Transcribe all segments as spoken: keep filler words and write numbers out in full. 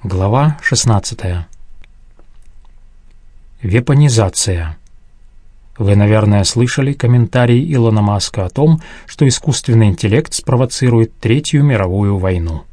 Глава шестнадцатая. Вепонизация. Вы, наверное, слышали комментарий Илона Маска о том, что искусственный интеллект спровоцирует Третью мировую войну.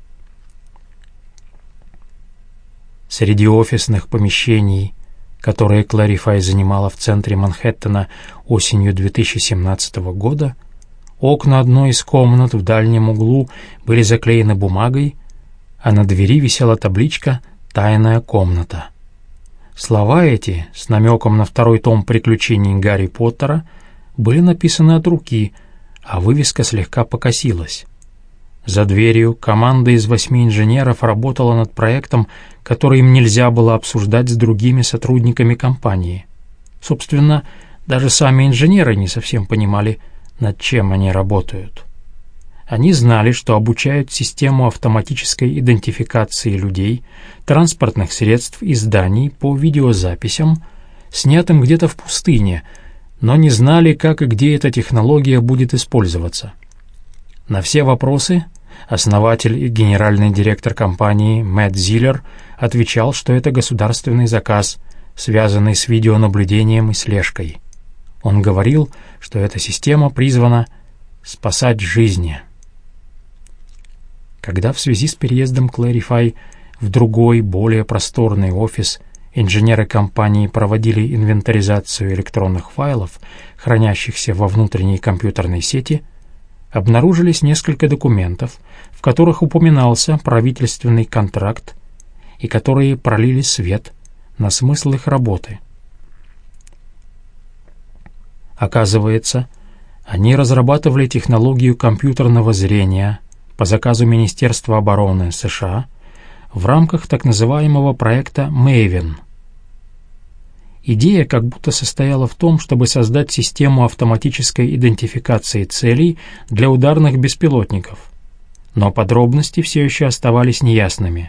Среди офисных помещений, которые Clarifai занимала в центре Манхэттена осенью две тысячи семнадцатого года, окна одной из комнат в дальнем углу были заклеены бумагой, а на двери висела табличка «Тайная комната». Слова эти, с намеком на второй том приключений Гарри Поттера, были написаны от руки, а вывеска слегка покосилась. За дверью команда из восьми инженеров работала над проектом, который им нельзя было обсуждать с другими сотрудниками компании. Собственно, даже сами инженеры не совсем понимали, над чем они работают. Они знали, что обучают систему автоматической идентификации людей, транспортных средств и зданий по видеозаписям, снятым где-то в пустыне, но не знали, как и где эта технология будет использоваться. На все вопросы основатель и генеральный директор компании Мэтт Зиллер отвечал, что это государственный заказ, связанный с видеонаблюдением и слежкой. Он говорил, что эта система призвана спасать жизни. Когда в связи с переездом Clarifai в другой, более просторный офис инженеры компании проводили инвентаризацию электронных файлов, хранящихся во внутренней компьютерной сети, обнаружились несколько документов, в которых упоминался правительственный контракт и которые пролили свет на смысл их работы. Оказывается, они разрабатывали технологию компьютерного зрения по заказу Министерства обороны США в рамках так называемого проекта Maven. Идея как будто состояла в том, чтобы создать систему автоматической идентификации целей для ударных беспилотников, но подробности все еще оставались неясными.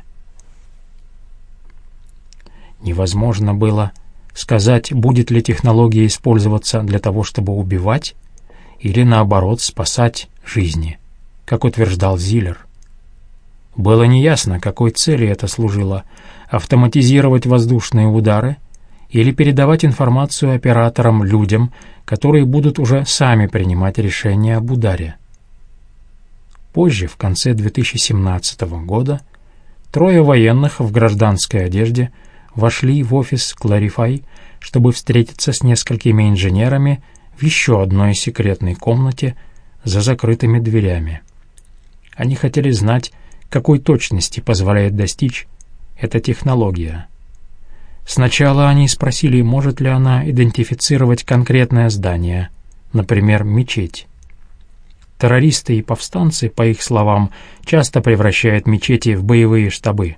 Невозможно было сказать, будет ли технология использоваться для того, чтобы убивать, или, наоборот, спасать жизни, как утверждал Зиллер. Было неясно, какой цели это служило — автоматизировать воздушные удары или передавать информацию операторам-людям, которые будут уже сами принимать решения об ударе. Позже, в конце две тысячи семнадцатого года, трое военных в гражданской одежде вошли в офис Clarifai, чтобы встретиться с несколькими инженерами в еще одной секретной комнате за закрытыми дверями. Они хотели знать, какой точности позволяет достичь эта технология. Сначала они спросили, может ли она идентифицировать конкретное здание, например, мечеть. Террористы и повстанцы, по их словам, часто превращают мечети в боевые штабы.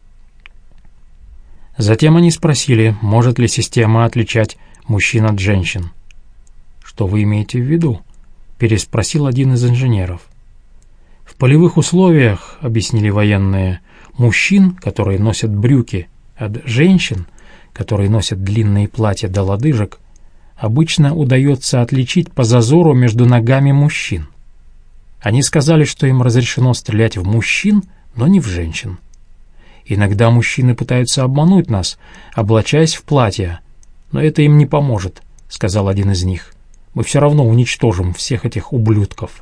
Затем они спросили, может ли система отличать мужчин от женщин. «Что вы имеете в виду?» — переспросил один из инженеров. «В полевых условиях, — объяснили военные, — мужчин, которые носят брюки, от женщин, которые носят длинные платья до лодыжек, обычно удается отличить по зазору между ногами мужчин. Они сказали, что им разрешено стрелять в мужчин, но не в женщин. Иногда мужчины пытаются обмануть нас, облачаясь в платья, но это им не поможет, — сказал один из них. Мы все равно уничтожим всех этих ублюдков».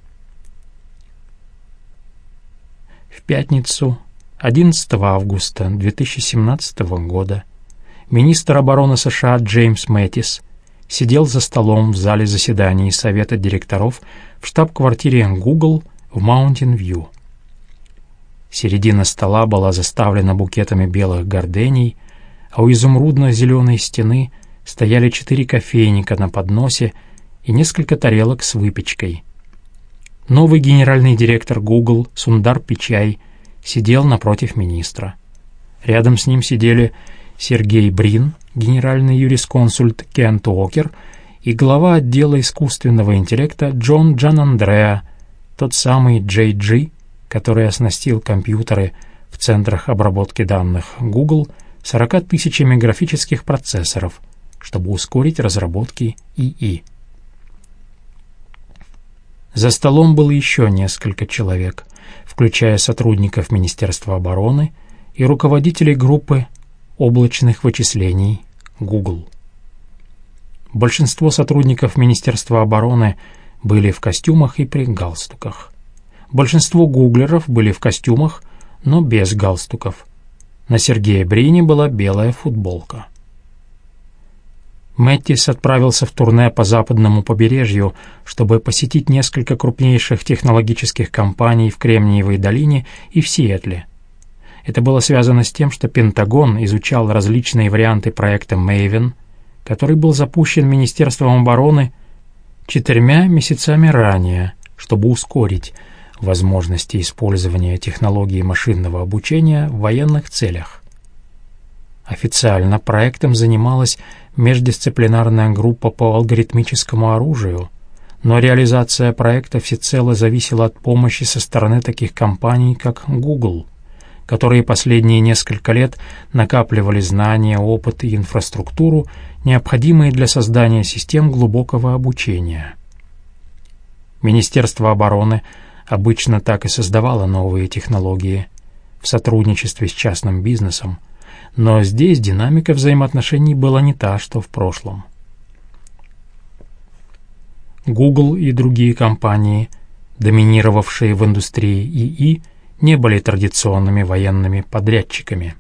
В пятницу, одиннадцатого августа две тысячи семнадцатого года, министр обороны США Джеймс Мэттис сидел за столом в зале заседаний Совета директоров в штаб-квартире Google в Маунтин-Вью. Середина стола была заставлена букетами белых гордений, а у изумрудно-зеленой стены стояли четыре кофейника на подносе и несколько тарелок с выпечкой. Новый генеральный директор Google Сундар Пичай сидел напротив министра. Рядом с ним сидели Сергей Брин, генеральный юрисконсульт Кент Уокер и глава отдела искусственного интеллекта Джон Джанандреа, тот самый джей джи, который оснастил компьютеры в центрах обработки данных Google сорока тысячами графических процессоров, чтобы ускорить разработки ИИ. За столом было еще несколько человек, включая сотрудников Министерства обороны и руководителей группы облачных вычислений Google. Большинство сотрудников Министерства обороны были в костюмах и при галстуках. Большинство гуглеров были в костюмах, но без галстуков. На Сергее Брине была белая футболка. Мэттис отправился в турне по западному побережью, чтобы посетить несколько крупнейших технологических компаний в Кремниевой долине и в Сиэтле. Это было связано с тем, что Пентагон изучал различные варианты проекта Maven, который был запущен Министерством обороны четырьмя месяцами ранее, чтобы ускорить возможности использования технологий машинного обучения в военных целях. Официально проектом занималась междисциплинарная группа по алгоритмическому оружию, но реализация проекта всецело зависела от помощи со стороны таких компаний, как Google, которые последние несколько лет накапливали знания, опыт и инфраструктуру, необходимые для создания систем глубокого обучения. Министерство обороны обычно так и создавало новые технологии в сотрудничестве с частным бизнесом, но здесь динамика взаимоотношений была не та, что в прошлом. Google и другие компании, доминировавшие в индустрии ИИ, не были традиционными военными подрядчиками.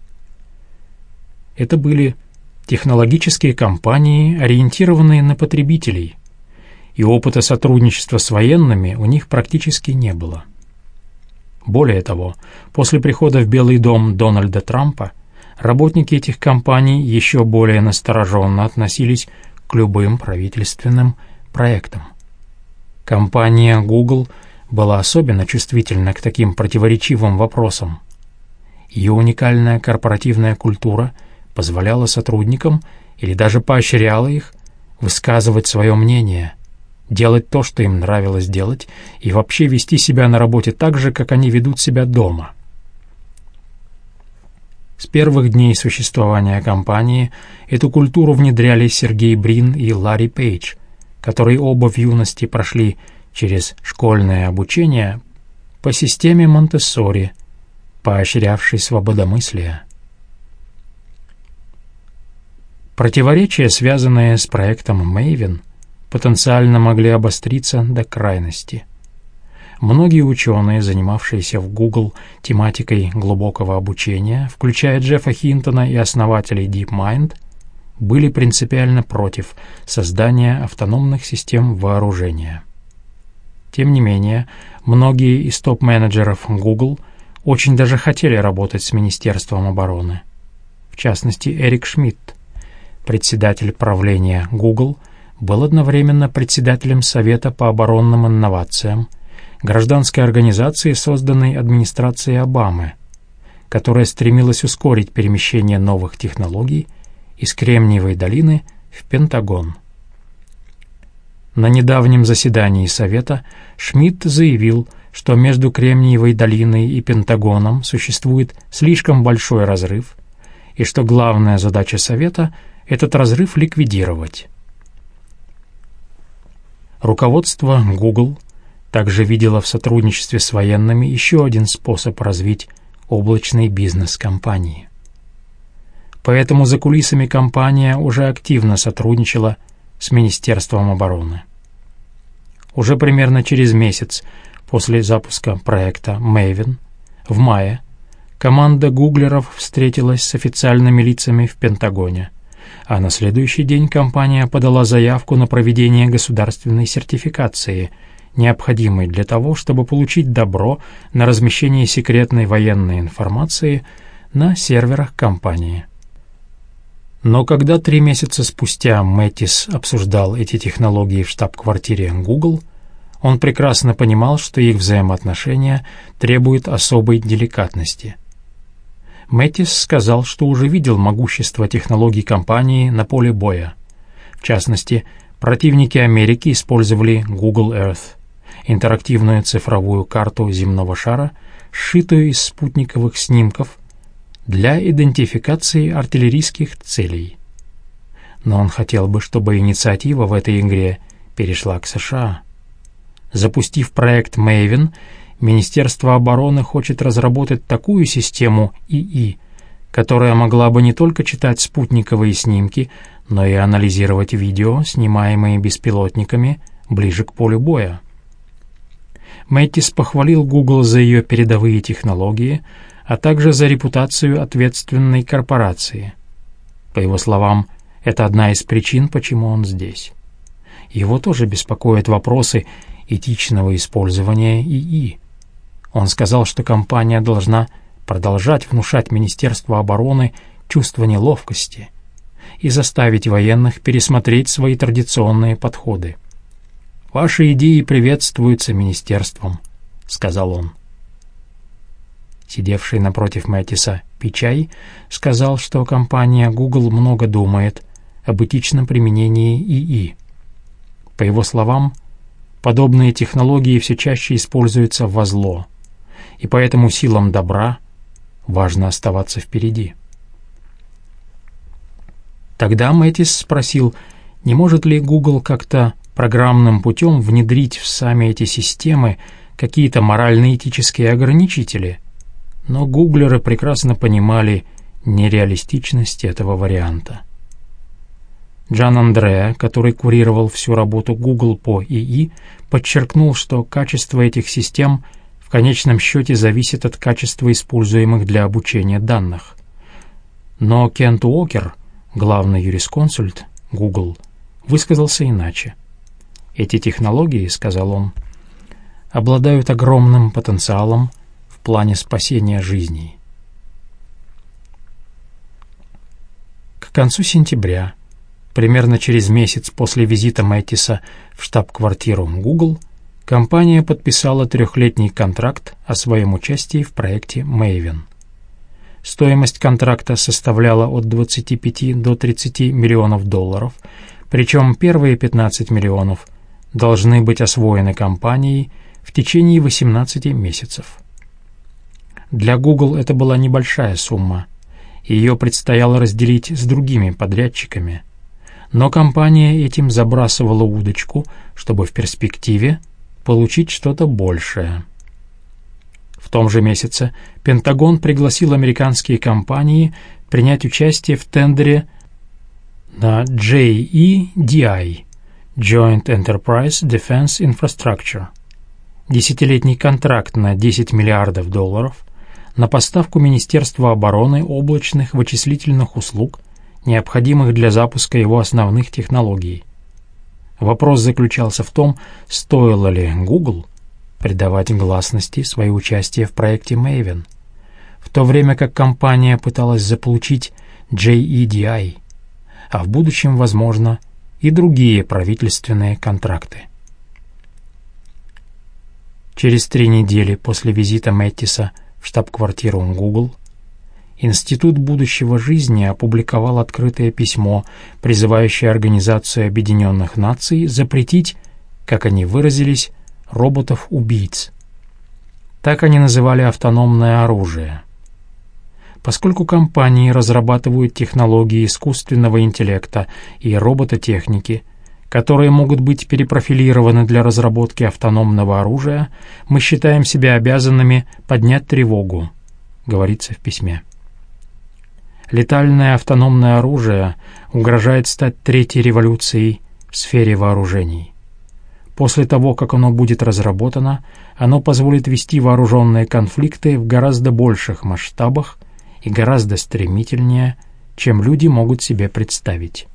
Это были технологические компании, ориентированные на потребителей, и опыта сотрудничества с военными у них практически не было. Более того, после прихода в Белый дом Дональда Трампа работники этих компаний еще более настороженно относились к любым правительственным проектам. Компания Google была особенно чувствительна к таким противоречивым вопросам. Ее уникальная корпоративная культура позволяла сотрудникам или даже поощряла их высказывать свое мнение, делать то, что им нравилось делать, и вообще вести себя на работе так же, как они ведут себя дома. С первых дней существования компании эту культуру внедряли Сергей Брин и Ларри Пейдж, которые оба в юности прошли через школьное обучение по системе Монтессори, поощрявшей свободомыслие. Противоречия, связанные с проектом Maven, потенциально могли обостриться до крайности. Многие ученые, занимавшиеся в Google тематикой глубокого обучения, включая Джеффа Хинтона и основателей DeepMind, были принципиально против создания автономных систем вооружения. Тем не менее, многие из топ-менеджеров Google очень даже хотели работать с Министерством обороны. В частности, Эрик Шмидт, председатель правления Google, был одновременно председателем Совета по оборонным инновациям, гражданской организации, созданной администрацией Обамы, которая стремилась ускорить перемещение новых технологий из Кремниевой долины в Пентагон. На недавнем заседании Совета Шмидт заявил, что между Кремниевой долиной и Пентагоном существует слишком большой разрыв, и что главная задача Совета — этот разрыв ликвидировать. Руководство Google также видело в сотрудничестве с военными еще один способ развить облачный бизнес компании. Поэтому за кулисами компания уже активно сотрудничала с Министерством обороны. Уже примерно через месяц после запуска проекта Maven в мае команда гуглеров встретилась с официальными лицами в Пентагоне, а на следующий день компания подала заявку на проведение государственной сертификации, необходимой для того, чтобы получить добро на размещение секретной военной информации на серверах компании. Но когда три месяца спустя Мэттис обсуждал эти технологии в штаб-квартире Google, он прекрасно понимал, что их взаимоотношения требуют особой деликатности. Мэттис сказал, что уже видел могущество технологий компании на поле боя. В частности, противники Америки использовали Google Earth, интерактивную цифровую карту земного шара, сшитую из спутниковых снимков, для идентификации артиллерийских целей. Но он хотел бы, чтобы инициатива в этой игре перешла к США. Запустив проект Maven Министерство обороны хочет разработать такую систему ИИ, которая могла бы не только читать спутниковые снимки, но и анализировать видео, снимаемые беспилотниками, ближе к полю боя. Мэттис похвалил Google за ее передовые технологии, а также за репутацию ответственной корпорации. По его словам, это одна из причин, почему он здесь. Его тоже беспокоят вопросы этичного использования ИИ. Он сказал, что компания должна продолжать внушать Министерству обороны чувство неловкости и заставить военных пересмотреть свои традиционные подходы. «Ваши идеи приветствуются министерством», — сказал он. Сидевший напротив Мэттиса Пичай сказал, что компания Google много думает об этичном применении ИИ. По его словам, подобные технологии все чаще используются во зло, и поэтому силам добра важно оставаться впереди. Тогда Мэттис спросил, не может ли Google как-то программным путем внедрить в сами эти системы какие-то морально-этические ограничители, но гуглеры прекрасно понимали нереалистичность этого варианта. Джан Андреа, который курировал всю работу Google по ИИ, подчеркнул, что качество этих систем в конечном счете зависит от качества используемых для обучения данных. Но Кент Уокер, главный юрисконсульт Google, высказался иначе. «Эти технологии, — сказал он, — обладают огромным потенциалом в плане спасения жизней». К концу сентября, примерно через месяц после визита Мэттиса в штаб-квартиру Google, компания подписала трехлетний контракт о своем участии в проекте Maven. Стоимость контракта составляла от двадцати пяти до тридцати миллионов долларов, причем первые пятнадцать миллионов должны быть освоены компанией в течение восемнадцати месяцев. Для Google это была небольшая сумма, и ее предстояло разделить с другими подрядчиками, но компания этим забрасывала удочку, чтобы в перспективе получить что-то большее. В том же месяце Пентагон пригласил американские компании принять участие в тендере на джей и ди ай Joint Enterprise Defense Infrastructure, десятилетний контракт на десять миллиардов долларов на поставку Министерства обороны облачных вычислительных услуг, необходимых для запуска его основных технологий. Вопрос заключался в том, стоило ли Google придавать гласности свое участие в проекте Maven, в то время как компания пыталась заполучить джей и ди ай, а в будущем, возможно, и другие правительственные контракты. Через три недели после визита Мэттиса в штаб-квартиру Google Институт будущего жизни опубликовал открытое письмо, призывающее Организацию Объединенных Наций запретить, как они выразились, роботов-убийц. Так они называли автономное оружие. Поскольку компании разрабатывают технологии искусственного интеллекта и робототехники, которые могут быть перепрофилированы для разработки автономного оружия, мы считаем себя обязанными поднять тревогу, говорится в письме. Летальное автономное оружие угрожает стать третьей революцией в сфере вооружений. После того, как оно будет разработано, оно позволит вести вооруженные конфликты в гораздо больших масштабах и гораздо стремительнее, чем люди могут себе представить.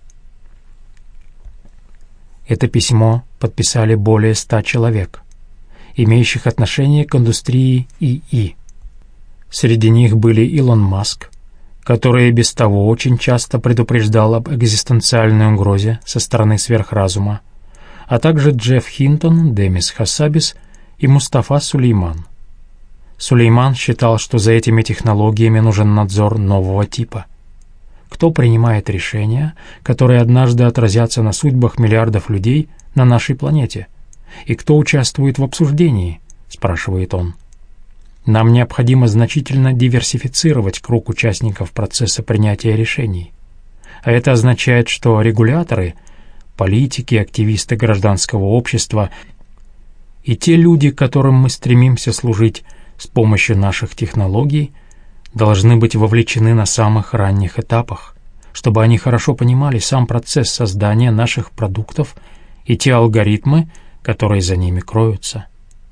Это письмо подписали более ста человек, имеющих отношение к индустрии ИИ. Среди них были Илон Маск, который без того очень часто предупреждал об экзистенциальной угрозе со стороны сверхразума, а также Джефф Хинтон, Демис Хассабис и Мустафа Сулейман. Сулейман считал, что за этими технологиями нужен надзор нового типа. Кто принимает решения, которые однажды отразятся на судьбах миллиардов людей на нашей планете? И кто участвует в обсуждении? Спрашивает он. Нам необходимо значительно диверсифицировать круг участников процесса принятия решений. А это означает, что регуляторы, политики, активисты гражданского общества И те люди, которым мы стремимся служить с помощью наших технологий, должны быть вовлечены на самых ранних этапах, чтобы они хорошо понимали сам процесс создания наших продуктов и те алгоритмы, которые за ними кроются.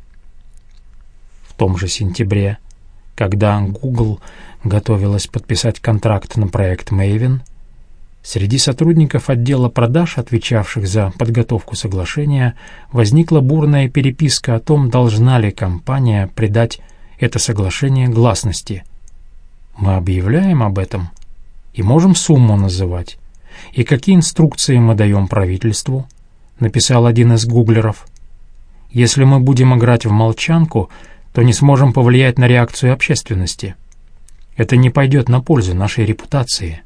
В том же сентябре, когда Google готовилась подписать контракт на проект Maven, среди сотрудников отдела продаж, отвечавших за подготовку соглашения, возникла бурная переписка о том, должна ли компания придать это соглашение гласности. Мы объявляем об этом и можем сумму называть. И какие инструкции мы даем правительству, написал один из гуглеров. Если мы будем играть в молчанку, то не сможем повлиять на реакцию общественности. Это не пойдет на пользу нашей репутации.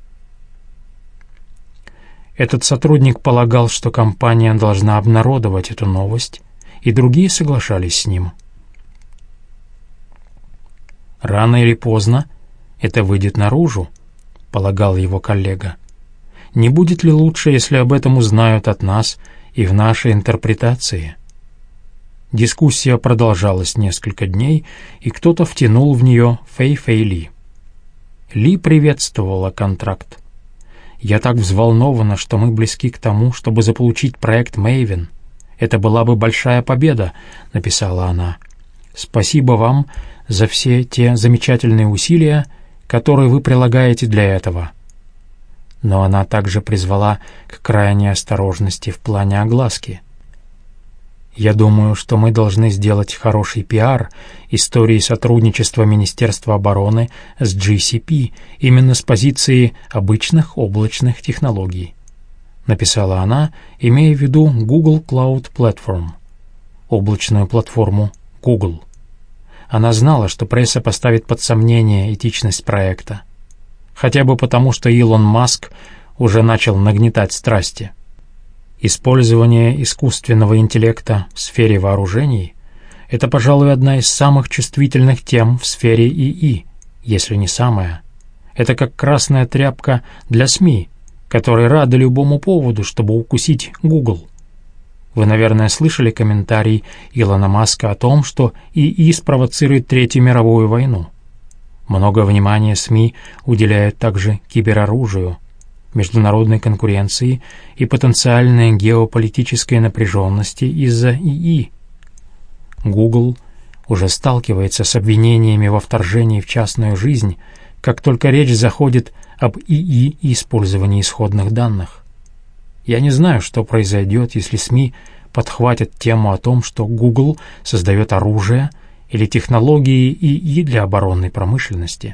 Этот сотрудник полагал, что компания должна обнародовать эту новость, и другие соглашались с ним. «Рано или поздно это выйдет наружу», — полагал его коллега. «Не будет ли лучше, если об этом узнают от нас и в нашей интерпретации?» Дискуссия продолжалась несколько дней, и кто-то втянул в нее Фэй-Фэй Ли. Ли приветствовала контракт. «Я так взволнована, что мы близки к тому, чтобы заполучить проект Maven. Это была бы большая победа», — написала она. «Спасибо вам за все те замечательные усилия, которые вы прилагаете для этого». Но она также призвала к крайней осторожности в плане огласки. «Я думаю, что мы должны сделать хороший пиар истории сотрудничества Министерства обороны с джи си пи именно с позиции обычных облачных технологий», написала она, имея в виду Google Cloud Platform, облачную платформу Google. Она знала, что пресса поставит под сомнение этичность проекта, хотя бы потому, что Илон Маск уже начал нагнетать страсти. Использование искусственного интеллекта в сфере вооружений — это, пожалуй, одна из самых чувствительных тем в сфере ИИ, если не самая. Это как красная тряпка для СМИ, которые рады любому поводу, чтобы укусить Google. Вы, наверное, слышали комментарий Илона Маска о том, что ИИ спровоцирует Третью мировую войну. Много внимания СМИ уделяют также кибероружию, международной конкуренции и потенциальной геополитической напряженности из-за ИИ. Google уже сталкивается с обвинениями во вторжении в частную жизнь, как только речь заходит об ИИ и использовании исходных данных. Я не знаю, что произойдет, если СМИ подхватят тему о том, что Google создает оружие или технологии ИИ для оборонной промышленности.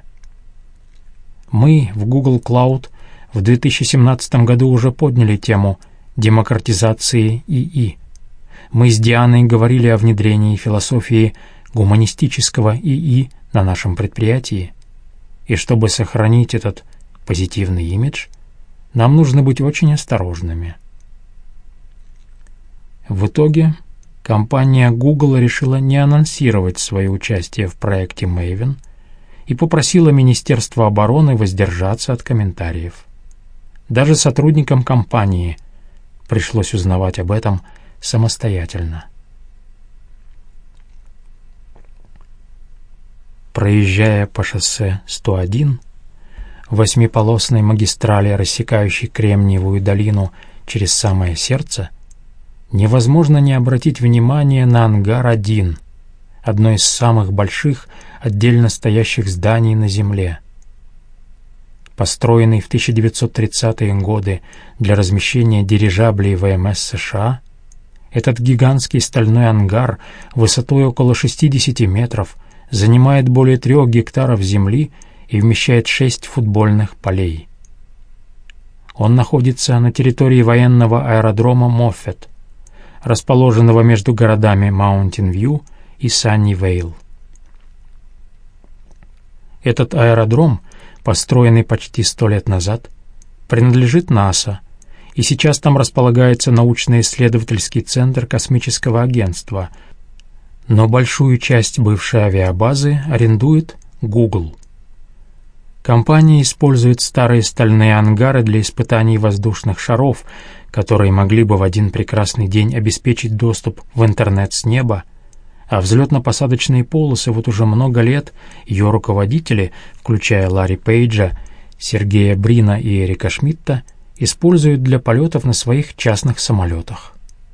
Мы в Google Cloud в две тысячи семнадцатом году уже подняли тему демократизации ИИ. Мы с Дианой говорили о внедрении философии гуманистического ИИ на нашем предприятии. И чтобы сохранить этот позитивный имидж, нам нужно быть очень осторожными. В итоге компания Google решила не анонсировать свое участие в проекте Maven и попросила Министерство обороны воздержаться от комментариев. Даже сотрудникам компании пришлось узнавать об этом самостоятельно. Проезжая по шоссе сто один, восьмиполосной магистрали, рассекающей Кремниевую долину через самое сердце, невозможно не обратить внимание на ангар один, одно из самых больших отдельно стоящих зданий на Земле. Построенный в тысяча девятьсот тридцатые годы для размещения дирижаблей ВМС США, этот гигантский стальной ангар высотой около шестидесяти метров занимает более трех гектаров земли и вмещает шесть футбольных полей. Он находится на территории военного аэродрома Моффетт, расположенного между городами Маунтин-Вью и Саннивейл. Этот аэродром, построенный почти сто лет назад, принадлежит НАСА, и сейчас там располагается научно-исследовательский центр космического агентства, но большую часть бывшей авиабазы арендует Google. Компания использует старые стальные ангары для испытаний воздушных шаров, которые могли бы в один прекрасный день обеспечить доступ в интернет с неба, а взлетно-посадочные полосы вот уже много лет ее руководители, включая Ларри Пейджа, Сергея Брина и Эрика Шмидта, используют для полетов на своих частных самолетах.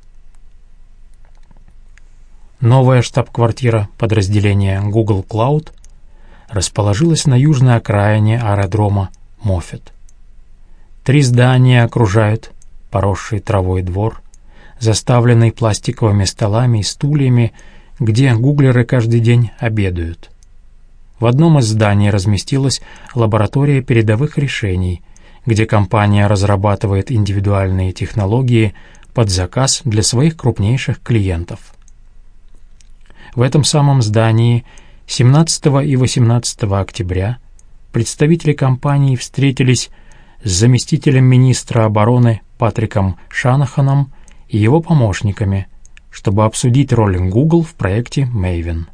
Новая штаб-квартира подразделения Google Cloud расположилась на южной окраине аэродрома Моффетт. Три здания окружают поросший травой двор, заставленный пластиковыми столами и стульями, где гуглеры каждый день обедают. В одном из зданий разместилась лаборатория передовых решений, где компания разрабатывает индивидуальные технологии под заказ для своих крупнейших клиентов. В этом самом здании семнадцатого и восемнадцатого октября представители компании встретились с заместителем министра обороны Патриком Шанаханом и его помощниками, чтобы обсудить роль Google в проекте Maven.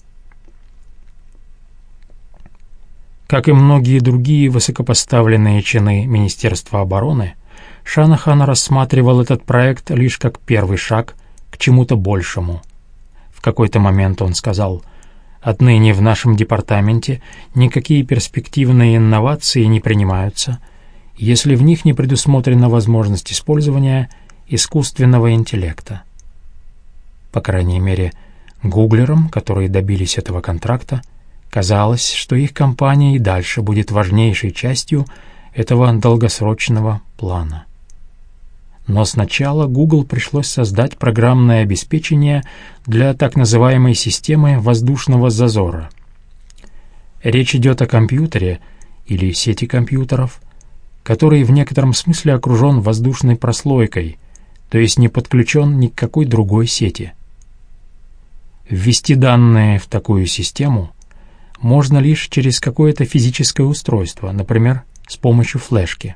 Как и многие другие высокопоставленные чины Министерства обороны, Шанахан рассматривал этот проект лишь как первый шаг к чему-то большему. В какой-то момент он сказал: «Отныне в нашем департаменте никакие перспективные инновации не принимаются, если в них не предусмотрена возможность использования искусственного интеллекта». По крайней мере, гуглерам, которые добились этого контракта, казалось, что их компания и дальше будет важнейшей частью этого долгосрочного плана. Но сначала Google пришлось создать программное обеспечение для так называемой системы воздушного зазора. Речь идет о компьютере или сети компьютеров, который в некотором смысле окружен воздушной прослойкой, то есть не подключен ни к какой другой сети. Ввести данные в такую систему можно лишь через какое-то физическое устройство, например, с помощью флешки.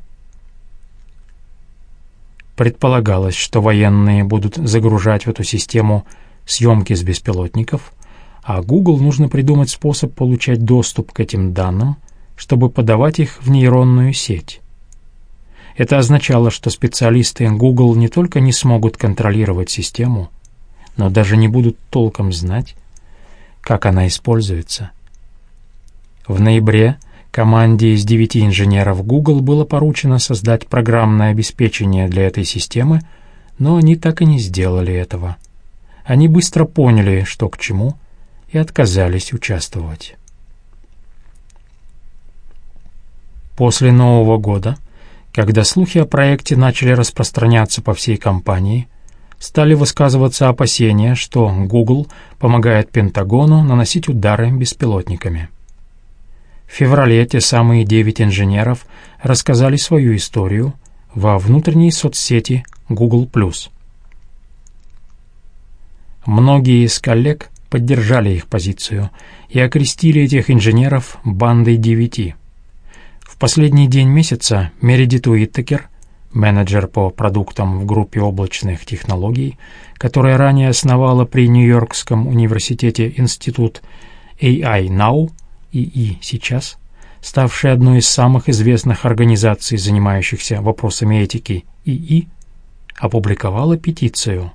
Предполагалось, что военные будут загружать в эту систему съемки с беспилотников, а Google нужно придумать способ получать доступ к этим данным, чтобы подавать их в нейронную сеть. Это означало, что специалисты Google не только не смогут контролировать систему, но даже не будут толком знать, как она используется. В ноябре команде из девяти инженеров Google было поручено создать программное обеспечение для этой системы, но они так и не сделали этого. Они быстро поняли, что к чему, и отказались участвовать. После Нового года, когда слухи о проекте начали распространяться по всей компании, стали высказываться опасения, что Google помогает Пентагону наносить удары беспилотниками. В феврале те самые девять инженеров рассказали свою историю во внутренней соцсети Google плюс. Многие из коллег поддержали их позицию и окрестили этих инженеров «бандой девяти». В последний день месяца Мередит Уиттекер, менеджер по продуктам в группе облачных технологий, которая ранее основала при Нью-Йоркском университете институт эй ай Now, ИИ сейчас, ставший одной из самых известных организаций, занимающихся вопросами этики ИИ, опубликовала петицию.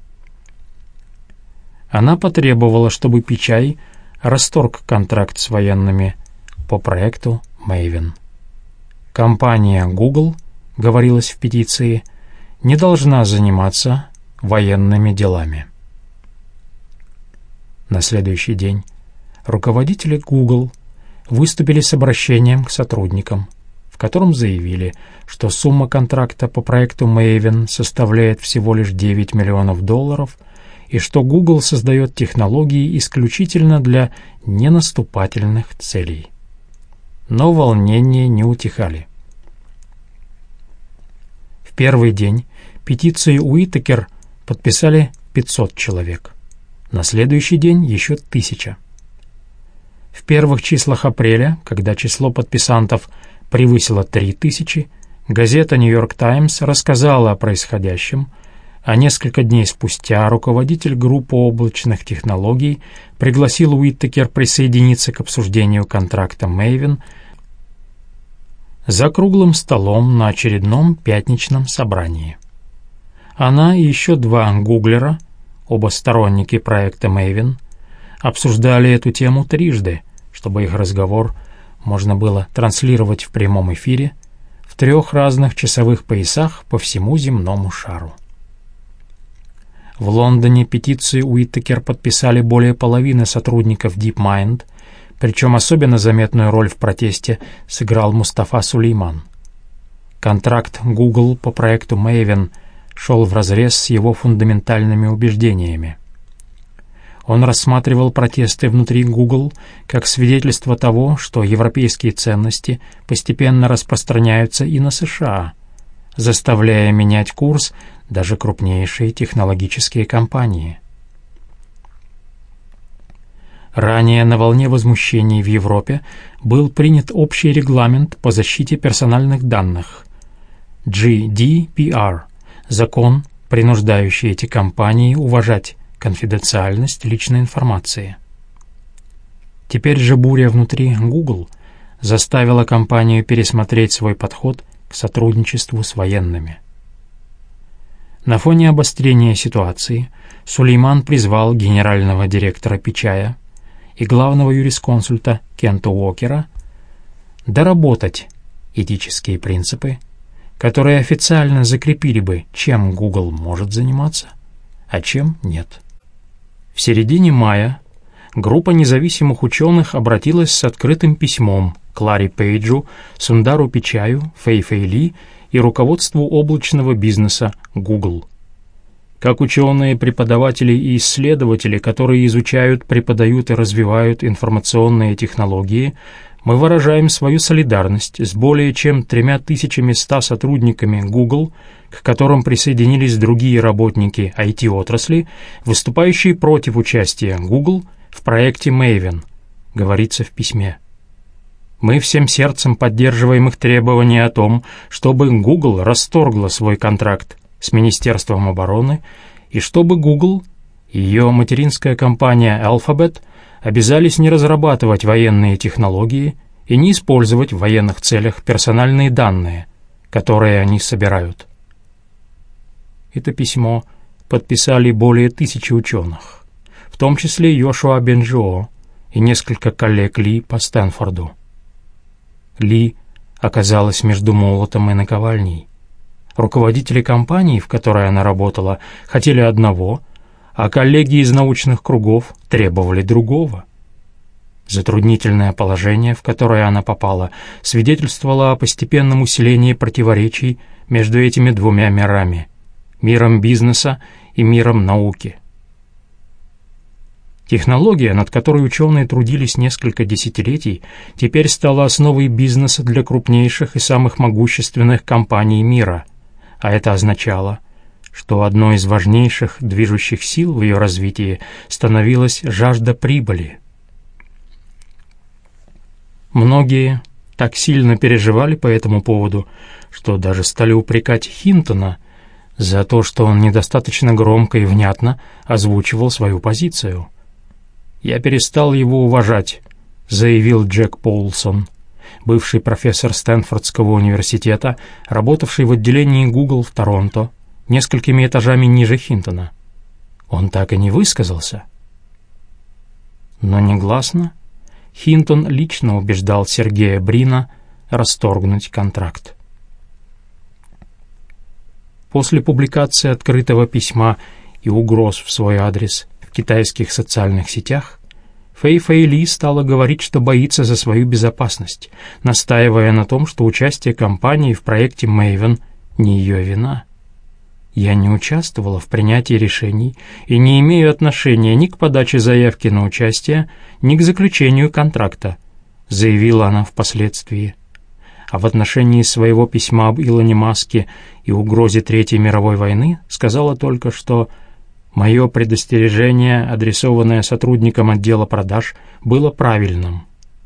Она потребовала, чтобы пи эйч ай расторг контракт с военными по проекту Maven. Компания Google, говорилось в петиции, не должна заниматься военными делами. На следующий день руководители Google выступили с обращением к сотрудникам, в котором заявили, что сумма контракта по проекту Maven составляет всего лишь девять миллионов долларов и что Google создает технологии исключительно для ненаступательных целей. Но волнения не утихали. В первый день петицию Уиттекер подписали пятьсот человек. На следующий день еще тысяча. В первых числах апреля, когда число подписантов превысило три тысячи, газета «Нью-Йорк Таймс» рассказала о происходящем, а несколько дней спустя руководитель группы облачных технологий пригласил Уиттекер присоединиться к обсуждению контракта Maven за круглым столом на очередном пятничном собрании. Она и еще два гуглера, оба сторонники проекта Maven, обсуждали эту тему трижды, чтобы их разговор можно было транслировать в прямом эфире в трех разных часовых поясах по всему земному шару. В Лондоне петицию Уитакер подписали более половины сотрудников DeepMind, причем особенно заметную роль в протесте сыграл Мустафа Сулейман. Контракт Google по проекту Maven шел вразрез с его фундаментальными убеждениями. Он рассматривал протесты внутри Google как свидетельство того, что европейские ценности постепенно распространяются и на США, заставляя менять курс даже крупнейшие технологические компании. Ранее на волне возмущений в Европе был принят общий регламент по защите персональных данных джи ди пи ар, закон, принуждающий эти компании уважать конфиденциальность личной информации. Теперь же буря внутри Google заставила компанию пересмотреть свой подход к сотрудничеству с военными. На фоне обострения ситуации Сулейман призвал генерального директора Пичая и главного юрисконсульта Кента Уокера доработать этические принципы, которые официально закрепили бы, чем Google может заниматься, а чем нет. В середине мая группа независимых ученых обратилась с открытым письмом к Ларри Пейджу, Сундару Пичаю, Фэй-Фэй Ли и руководству облачного бизнеса Google. Как ученые, преподаватели и исследователи, которые изучают, преподают и развивают информационные технологии, мы выражаем свою солидарность с более чем тремя тысячами ста сотрудниками Google, к которым присоединились другие работники ай ти-отрасли, выступающие против участия Google в проекте Maven, говорится в письме. Мы всем сердцем поддерживаем их требования о том, чтобы Google расторгла свой контракт с Министерством обороны и чтобы Google и ее материнская компания Alphabet обязались не разрабатывать военные технологии и не использовать в военных целях персональные данные, которые они собирают. Это письмо подписали более тысячи ученых, в том числе Йошуа Бенджио и несколько коллег Ли по Стэнфорду. Ли оказалась между молотом и наковальней. Руководители компании, в которой она работала, хотели одного, а коллеги из научных кругов требовали другого. Затруднительное положение, в которое она попала, свидетельствовало о постепенном усилении противоречий между этими двумя мирами — миром бизнеса и миром науки. Технология, над которой ученые трудились несколько десятилетий, теперь стала основой бизнеса для крупнейших и самых могущественных компаний мира, а это означало, что одной из важнейших движущих сил в ее развитии становилась жажда прибыли. Многие так сильно переживали по этому поводу, что даже стали упрекать Хинтона за то, что он недостаточно громко и внятно озвучивал свою позицию. «Я перестал его уважать», — заявил Джек Поулсон, бывший профессор Стэнфордского университета, работавший в отделении Google в Торонто, несколькими этажами ниже Хинтона. Он так и не высказался. Но негласно Хинтон лично убеждал Сергея Брина расторгнуть контракт. После публикации открытого письма и угроз в свой адрес в китайских социальных сетях Фэй-Фэй Ли стала говорить, что боится за свою безопасность, настаивая на том, что участие компании в проекте Maven не ее вина. «Я не участвовала в принятии решений и не имею отношения ни к подаче заявки на участие, ни к заключению контракта», заявила она впоследствии. А в отношении своего письма об Илоне Маске и угрозе Третьей мировой войны сказала только, что «мое предостережение, адресованное сотрудникам отдела продаж, было правильным».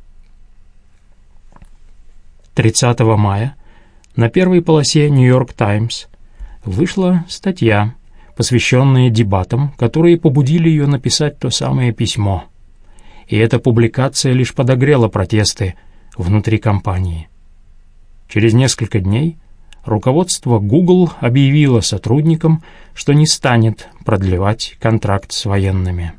тридцатого мая на первой полосе «Нью-Йорк Таймс» вышла статья, посвященная дебатам, которые побудили ее написать то самое письмо. И эта публикация лишь подогрела протесты внутри компании. Через несколько дней руководство Google объявило сотрудникам, что не станет продлевать контракт с военными.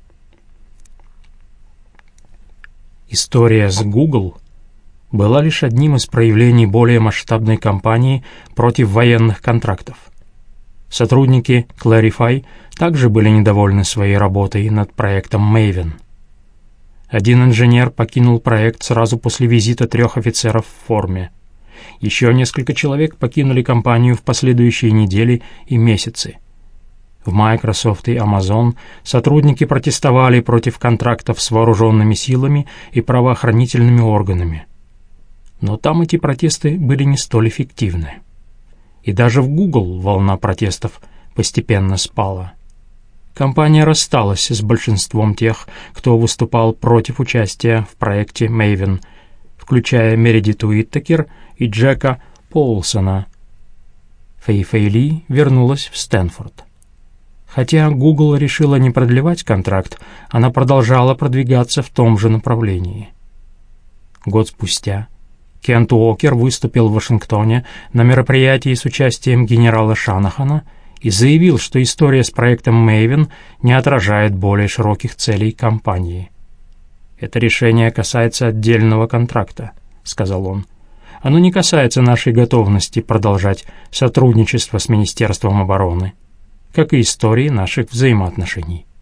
История с Google была лишь одним из проявлений более масштабной кампании против военных контрактов. Сотрудники Clarify также были недовольны своей работой над проектом Maven. Один инженер покинул проект сразу после визита трех офицеров в форме. Еще несколько человек покинули компанию в последующие недели и месяцы. В Microsoft и Amazon сотрудники протестовали против контрактов с вооруженными силами и правоохранительными органами. Но там эти протесты были не столь эффективны. И даже в Google волна протестов постепенно спала. Компания рассталась с большинством тех, кто выступал против участия в проекте Maven, включая Мередит Уиттекер и Джека Поулсона. Фэй-Фэй Ли вернулась в Стэнфорд. Хотя Google решила не продлевать контракт, она продолжала продвигаться в том же направлении. Год спустя Кент Уокер выступил в Вашингтоне на мероприятии с участием генерала Шанахана и заявил, что история с проектом Maven не отражает более широких целей компании. «Это решение касается отдельного контракта», — сказал он. «Оно не касается нашей готовности продолжать сотрудничество с Министерством обороны, как и истории наших взаимоотношений».